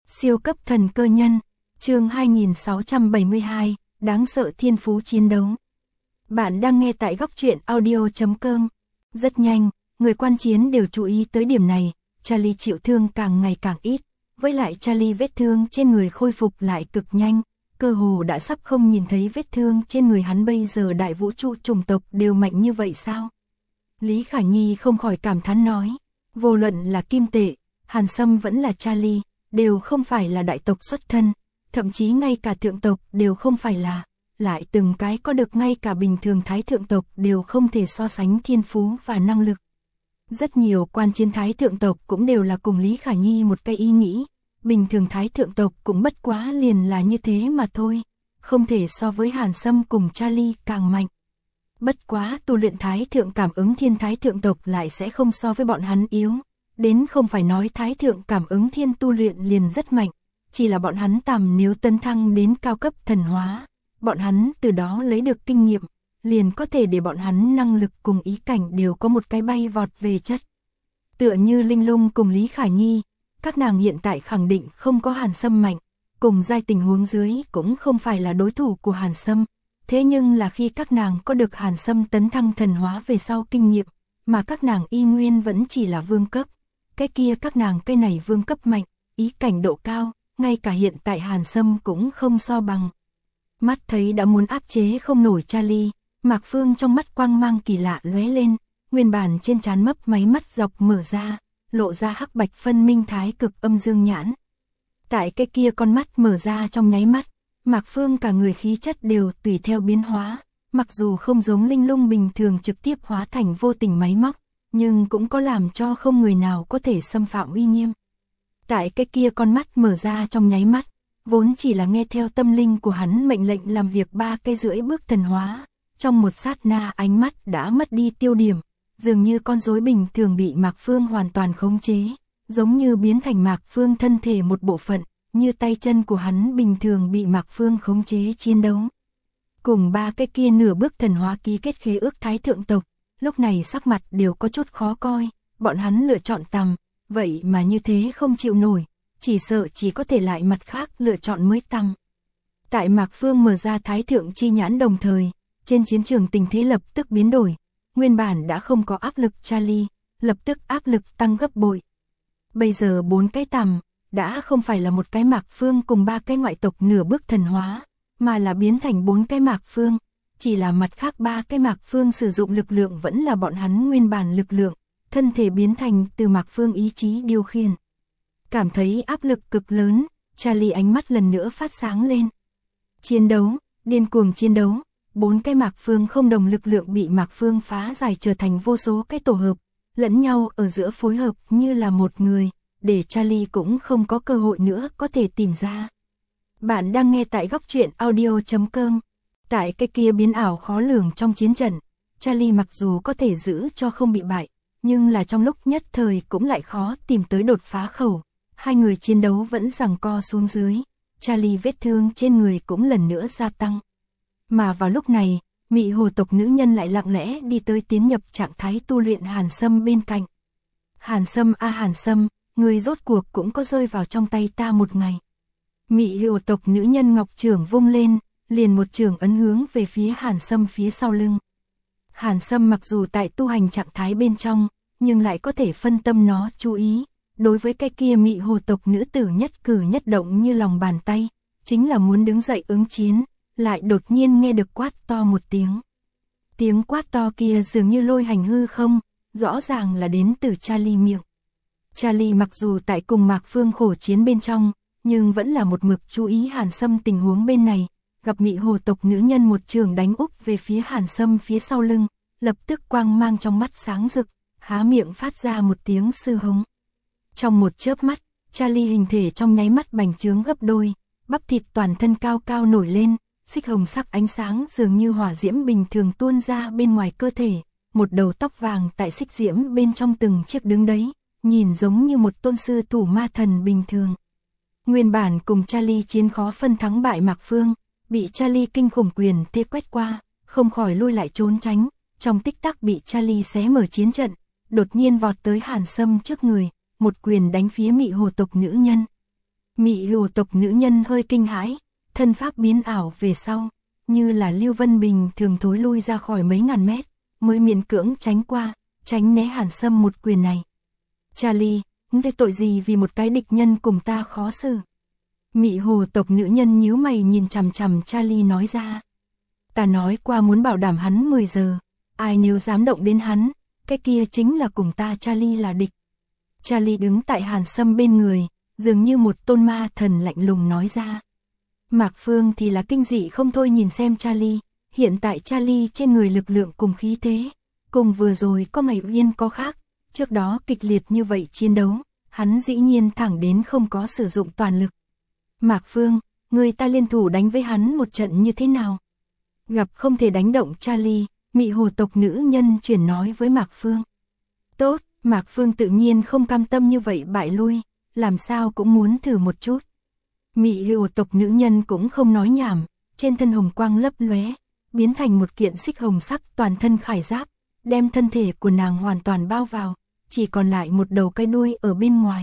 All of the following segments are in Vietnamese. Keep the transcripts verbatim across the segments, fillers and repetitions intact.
Siêu cấp thần cơ nhân, chương hai nghìn sáu trăm bảy mươi hai, đáng sợ thiên phú chiến đấu. Bạn đang nghe tại góc truyện audio chấm com. Rất nhanh, người quan chiến đều chú ý tới điểm này, Charlie chịu thương càng ngày càng ít, với lại Charlie vết thương trên người khôi phục lại cực nhanh, cơ hồ đã sắp không nhìn thấy vết thương trên người hắn. Bây giờ đại vũ trụ chủng tộc đều mạnh như vậy sao? Lý Khả Nhi không khỏi cảm thán nói, vô luận là Kim Tệ, Hàn Sâm vẫn là Charlie, đều không phải là đại tộc xuất thân, thậm chí ngay cả thượng tộc đều không phải là, lại từng cái có được ngay cả bình thường thái thượng tộc đều không thể so sánh thiên phú và năng lực. Rất nhiều quan chiến thái thượng tộc cũng đều là cùng Lý Khả Nhi một cái ý nghĩ, bình thường thái thượng tộc cũng bất quá liền là như thế mà thôi, không thể so với Hàn Sâm cùng Charlie càng mạnh. Bất quá tu luyện thái thượng cảm ứng thiên thái thượng tộc lại sẽ không so với bọn hắn yếu, đến không phải nói thái thượng cảm ứng thiên tu luyện liền rất mạnh, chỉ là bọn hắn tầm nếu tấn thăng đến cao cấp thần hóa, bọn hắn từ đó lấy được kinh nghiệm, liền có thể để bọn hắn năng lực cùng ý cảnh đều có một cái bay vọt về chất. Tựa như Linh Lung cùng Lý Khả Nhi, các nàng hiện tại khẳng định không có Hàn Sâm mạnh, cùng giai tình huống dưới cũng không phải là đối thủ của Hàn Sâm. Thế nhưng là khi các nàng có được Hàn Sâm tấn thăng thần hóa về sau kinh nghiệm, mà các nàng y nguyên vẫn chỉ là vương cấp, cái kia các nàng cây này vương cấp mạnh, ý cảnh độ cao, ngay cả hiện tại Hàn Sâm cũng không so bằng. Mắt thấy đã muốn áp chế không nổi Charlie, Mạc Phương trong mắt quang mang kỳ lạ lóe lên, nguyên bản trên trán mấp máy mắt dọc mở ra, lộ ra hắc bạch phân minh thái cực âm dương nhãn. Tại cái kia con mắt mở ra trong nháy mắt, Mạc Phương cả người khí chất đều tùy theo biến hóa, mặc dù không giống Linh Lung bình thường trực tiếp hóa thành vô tình máy móc, nhưng cũng có làm cho không người nào có thể xâm phạm uy nghiêm. Tại cái kia con mắt mở ra trong nháy mắt, vốn chỉ là nghe theo tâm linh của hắn mệnh lệnh làm việc ba cây rưỡi bước thần hóa, trong một sát na ánh mắt đã mất đi tiêu điểm, dường như con rối bình thường bị Mạc Phương hoàn toàn khống chế, giống như biến thành Mạc Phương thân thể một bộ phận, như tay chân của hắn bình thường bị Mạc Phương khống chế chiến đấu. Cùng ba cái kia nửa bước thần hóa ký kết khế ước thái thượng tộc, lúc này sắc mặt đều có chút khó coi, bọn hắn lựa chọn tầm, vậy mà như thế không chịu nổi, chỉ sợ chỉ có thể lại mặt khác lựa chọn mới tầm. Tại Mạc Phương mở ra thái thượng chi nhãn đồng thời, trên chiến trường tình thế lập tức biến đổi, nguyên bản đã không có áp lực Charlie, lập tức áp lực tăng gấp bội. Bây giờ bốn cái tầm, đã không phải là một cái Mạc Phương cùng ba cái ngoại tộc nửa bước thần hóa, mà là biến thành bốn cái Mạc Phương, chỉ là mặt khác ba cái Mạc Phương sử dụng lực lượng vẫn là bọn hắn nguyên bản lực lượng, thân thể biến thành từ Mạc Phương ý chí điều khiển. Cảm thấy áp lực cực lớn, Charlie ánh mắt lần nữa phát sáng lên. Chiến đấu, điên cuồng chiến đấu, bốn cái Mạc Phương không đồng lực lượng bị Mạc Phương phá giải trở thành vô số cái tổ hợp, lẫn nhau ở giữa phối hợp như là một người, để Charlie cũng không có cơ hội nữa có thể tìm ra. Bạn đang nghe tại góc truyện audio chấm com. Tại cái kia biến ảo khó lường trong chiến trận, Charlie mặc dù có thể giữ cho không bị bại, nhưng là trong lúc nhất thời cũng lại khó tìm tới đột phá khẩu. Hai người chiến đấu vẫn giằng co xuống dưới, Charlie vết thương trên người cũng lần nữa gia tăng. Mà vào lúc này, Mị Hồ tộc nữ nhân lại lặng lẽ đi tới tiến nhập trạng thái tu luyện Hàn Sâm bên cạnh. Hàn Sâm a Hàn Sâm, người rốt cuộc cũng có rơi vào trong tay ta một ngày. Mị Hồ tộc nữ nhân ngọc trưởng vung lên, liền một trường ấn hướng về phía Hàn Sâm phía sau lưng. Hàn Sâm mặc dù tại tu hành trạng thái bên trong, nhưng lại có thể phân tâm nó chú ý, đối với cái kia Mị Hồ tộc nữ tử nhất cử nhất động như lòng bàn tay, chính là muốn đứng dậy ứng chiến, lại đột nhiên nghe được quát to một tiếng. Tiếng quát to kia dường như lôi hành hư không, rõ ràng là đến từ Charlie miệng. Charlie mặc dù tại cùng Mạc Phương khổ chiến bên trong, nhưng vẫn là một mực chú ý Hàn Sâm tình huống bên này, gặp Mị Hồ tộc nữ nhân một trường đánh úp về phía Hàn Sâm phía sau lưng, lập tức quang mang trong mắt sáng rực, há miệng phát ra một tiếng sư hống. Trong một chớp mắt, Charlie hình thể trong nháy mắt bành trướng gấp đôi, bắp thịt toàn thân cao cao nổi lên, xích hồng sắc ánh sáng dường như hỏa diễm bình thường tuôn ra bên ngoài cơ thể, một đầu tóc vàng tại xích diễm bên trong từng chiếc đứng đấy, nhìn giống như một tôn sư thủ ma thần bình thường. Nguyên bản cùng Charlie chiến khó phân thắng bại Mạc Phương, bị Charlie kinh khủng quyền thế quét qua, không khỏi lui lại trốn tránh, trong tích tắc bị Charlie xé mở chiến trận, đột nhiên vọt tới Hàn Sâm trước người, một quyền đánh phía Mị Hồ tộc nữ nhân. Mị hồ tộc nữ nhân hơi kinh hãi, thân pháp biến ảo về sau, như là Lưu Vân Bình thường thối lui ra khỏi mấy ngàn mét, mới miễn cưỡng tránh qua, tránh né Hàn Sâm một quyền này. Charlie, ngươi tội gì vì một cái địch nhân cùng ta khó xử? Mị hồ tộc nữ nhân nhíu mày nhìn chằm chằm Charlie nói ra. Ta nói qua muốn bảo đảm hắn mười giờ, ai nếu dám động đến hắn, cái kia chính là cùng ta Charlie là địch. Charlie đứng tại Hàn Sâm bên người, dường như một tôn ma thần lạnh lùng nói ra. Mạc Phương thì là kinh dị không thôi nhìn xem Charlie, hiện tại Charlie trên người lực lượng cùng khí thế, cùng vừa rồi có ngày uyên có khác, trước đó kịch liệt như vậy chiến đấu, hắn dĩ nhiên thẳng đến không có sử dụng toàn lực. Mạc Phương, người ta liên thủ đánh với hắn một trận như thế nào? Gặp không thể đánh động Charlie, mị hồ tộc nữ nhân chuyển nói với Mạc Phương. Tốt, Mạc Phương tự nhiên không cam tâm như vậy bại lui, làm sao cũng muốn thử một chút. Mị hồ tộc nữ nhân cũng không nói nhảm, trên thân hồng quang lấp lóe, biến thành một kiện xích hồng sắc toàn thân khải giáp, đem thân thể của nàng hoàn toàn bao vào, chỉ còn lại một đầu cái đuôi ở bên ngoài.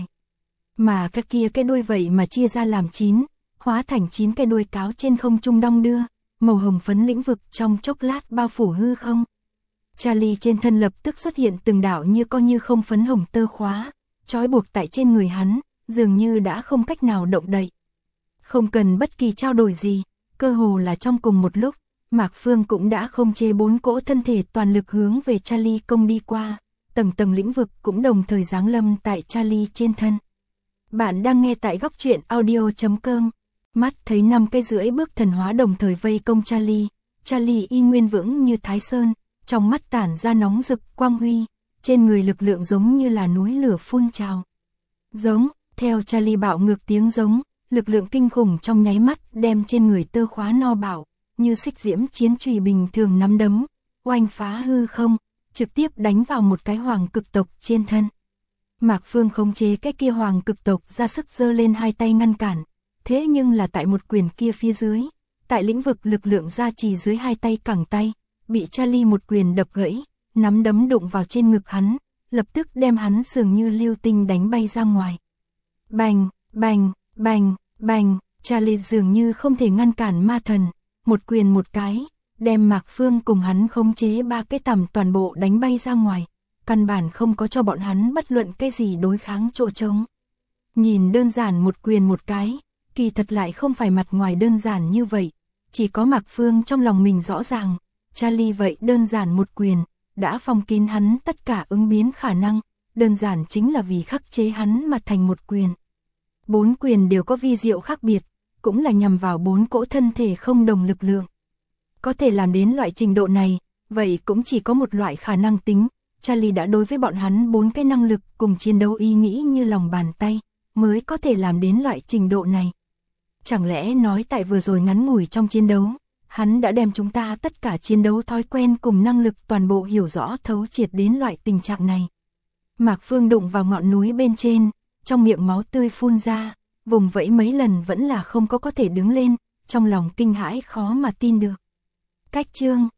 Mà cái kia cái đuôi vậy mà chia ra làm chín, hóa thành chín cái đuôi cáo trên không trung đong đưa, màu hồng phấn lĩnh vực trong chốc lát bao phủ hư không. Charlie trên thân lập tức xuất hiện từng đạo như coi như không phấn hồng tơ khóa, trói buộc tại trên người hắn, dường như đã không cách nào động đậy. Không cần bất kỳ trao đổi gì, cơ hồ là trong cùng một lúc, Mạc Phương cũng đã không chế bốn cỗ thân thể toàn lực hướng về Charlie công đi qua, tầng tầng lĩnh vực cũng đồng thời giáng lâm tại Charlie trên thân. Bạn đang nghe tại góc truyện audio chấm com. Mắt thấy năm cái rưỡi bước thần hóa đồng thời vây công Charlie, Charlie y nguyên vững như Thái Sơn, trong mắt tản ra nóng rực quang huy, trên người lực lượng giống như là núi lửa phun trào. Giống, theo Charlie bạo ngược tiếng giống, lực lượng kinh khủng trong nháy mắt đem trên người tơ khóa no bạo, như xích diễm chiến chùy bình thường nắm đấm, oanh phá hư không, trực tiếp đánh vào một cái hoàng cực tộc trên thân. Mạc Phương khống chế cái kia hoàng cực tộc ra sức giơ lên hai tay ngăn cản, thế nhưng là tại một quyền kia phía dưới, tại lĩnh vực lực lượng gia trì dưới hai tay cẳng tay, bị Charlie một quyền đập gãy, nắm đấm đụng vào trên ngực hắn, lập tức đem hắn dường như lưu tinh đánh bay ra ngoài. Bành, bành, bành, bành, Charlie dường như không thể ngăn cản ma thần, một quyền một cái, đem Mạc Phương cùng hắn khống chế ba cái tằm toàn bộ đánh bay ra ngoài, căn bản không có cho bọn hắn bất luận cái gì đối kháng chỗ trống. Nhìn đơn giản một quyền một cái, kỳ thật lại không phải mặt ngoài đơn giản như vậy, chỉ có Mạc Phương trong lòng mình rõ ràng, Charlie vậy đơn giản một quyền, đã phong kín hắn tất cả ứng biến khả năng, đơn giản chính là vì khắc chế hắn mà thành một quyền. Bốn quyền đều có vi diệu khác biệt, cũng là nhằm vào bốn cỗ thân thể không đồng lực lượng. Có thể làm đến loại trình độ này, vậy cũng chỉ có một loại khả năng tính, Charlie đã đối với bọn hắn bốn cái năng lực cùng chiến đấu ý nghĩ như lòng bàn tay, mới có thể làm đến loại trình độ này. Chẳng lẽ nói tại vừa rồi ngắn ngủi trong chiến đấu, hắn đã đem chúng ta tất cả chiến đấu thói quen cùng năng lực toàn bộ hiểu rõ thấu triệt đến loại tình trạng này. Mạc Phương đụng vào ngọn núi bên trên, trong miệng máu tươi phun ra, vùng vẫy mấy lần vẫn là không có có thể đứng lên, trong lòng kinh hãi khó mà tin được. Cách chương